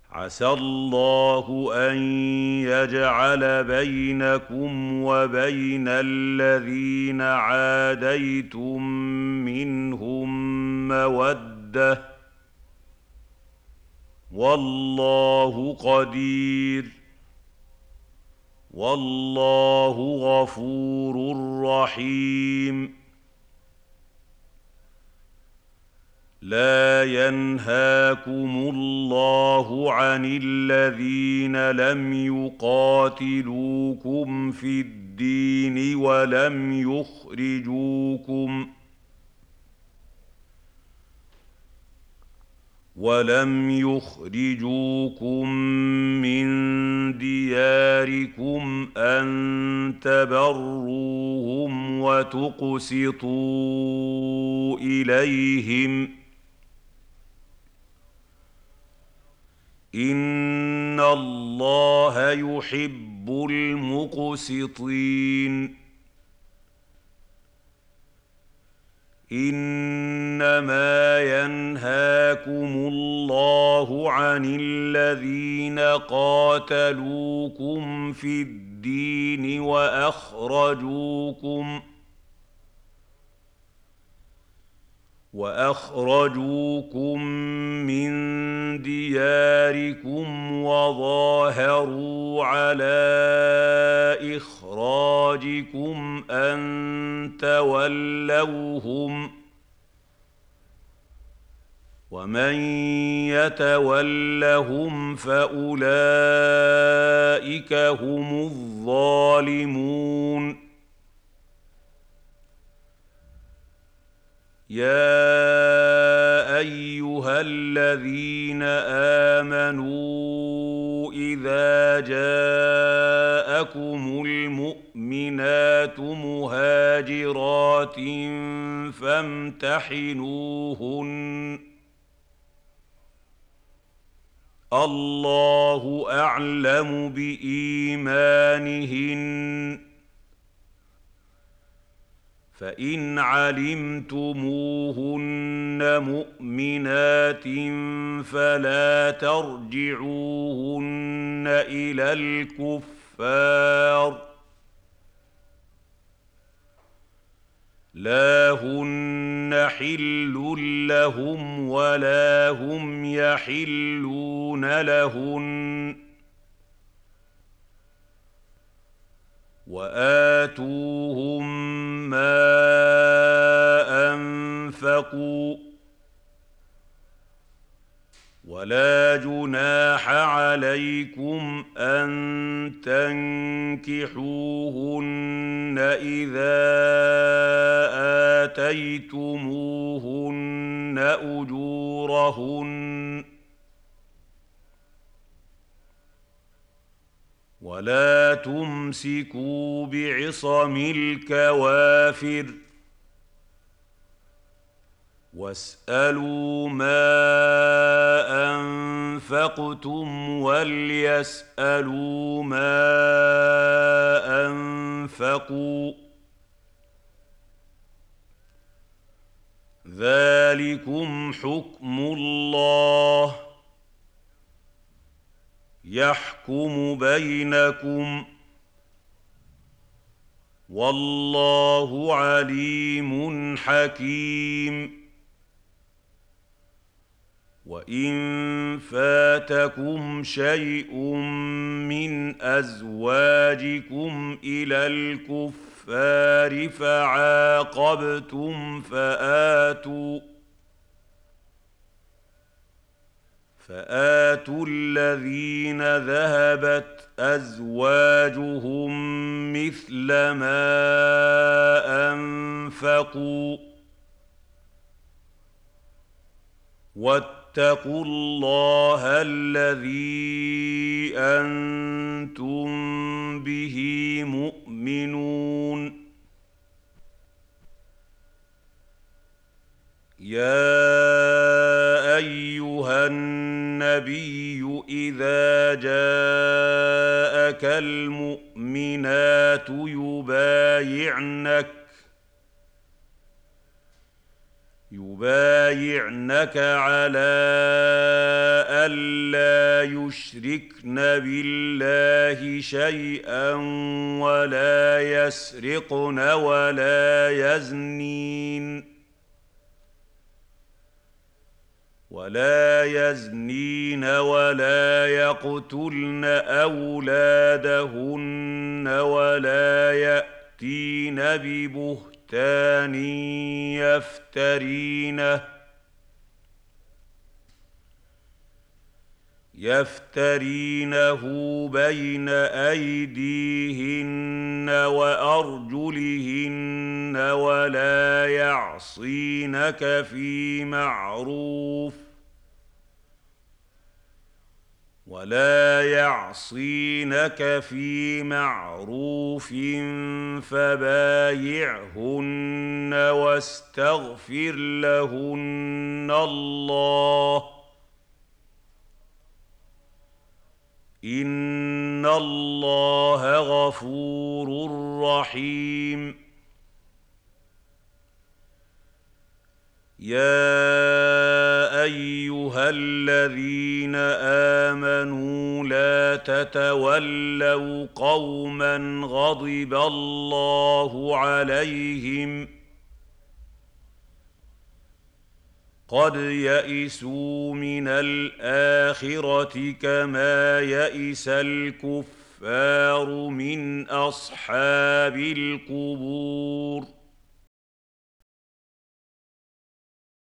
عسى الله أن يجعل بينكم وبين الذين عاديتم منهم مودة، والله قدير، والله غفور رحيم. لا ينهاكم الله عن الذين لم يقاتلوكم في الدين ولم يخرجوكم من دياركم أن تبروهم وتقسطوا إليهم، إن الله يحب المقسطين. إنما ينهاكم الله عن الذين قاتلوكم في الدين وأخرجوكم من دياركم وظاهروا على إخراجكم أن تولوهم، ومن يتولهم فأولئك هم الظالمون. يا أيها الذين آمنوا إذا جاءكم المؤمنات مهاجرات فامتحنوهن، الله أعلم بإيمانهن، فإن علمتموهن مؤمنات فلا ترجعوهن إلى الكفار، لا هن حل لهم ولا هم يحلون لهن، وآتوهم ما أنفقوا، ولا جناح عليكم أن تنكحوهن إذا آتيتموهن أجورهن، ولا تمسكوا بعصم الكوافر، واسألوا ما أنفقتم وليسألوا ما أنفقوا، ذلكم حكم الله يحكم بينكم، والله عليم حكيم. وإن فاتكم شيء من أزواجكم إلى الكفار فعاقبتم فآتوا الذين ذهبت أزواجهم مثل ما أنفقوا، واتقوا الله الذي أنتم به مؤمنون. يا أيها النبي إذا جاءك المؤمنات يبايعنك على ألا يشركن بالله شيئا ولا يسرقن ولا يزنين ولا يقتلن أولادهن ولا يأتين ببهتان يفترينه بين أيديهن وأرجلهن ولا يعصينك في معروف فبايعهن واستغفر لهن الله إن الله غفور رحيم. يا أيها الذين آمنوا لا تتولوا قوما غضب الله عليهم قد يئسوا من الآخرة كما يئس الكفار من أصحاب القبور.